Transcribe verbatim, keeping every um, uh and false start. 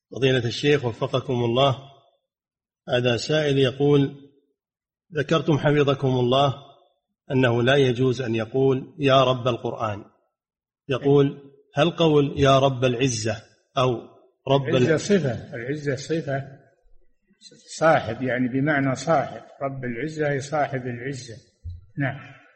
فضيلة الشيخ وفقكم الله، هذا سائل يقول: ذكرتم حفظكم الله أنه لا يجوز أن يقول يا رب القرآن، يقول: هل قول يا رب العزة أو رب العزة صفة، العزة صفة صاحب، يعني بمعنى صاحب، رب العزة هي صاحب العزة. نعم.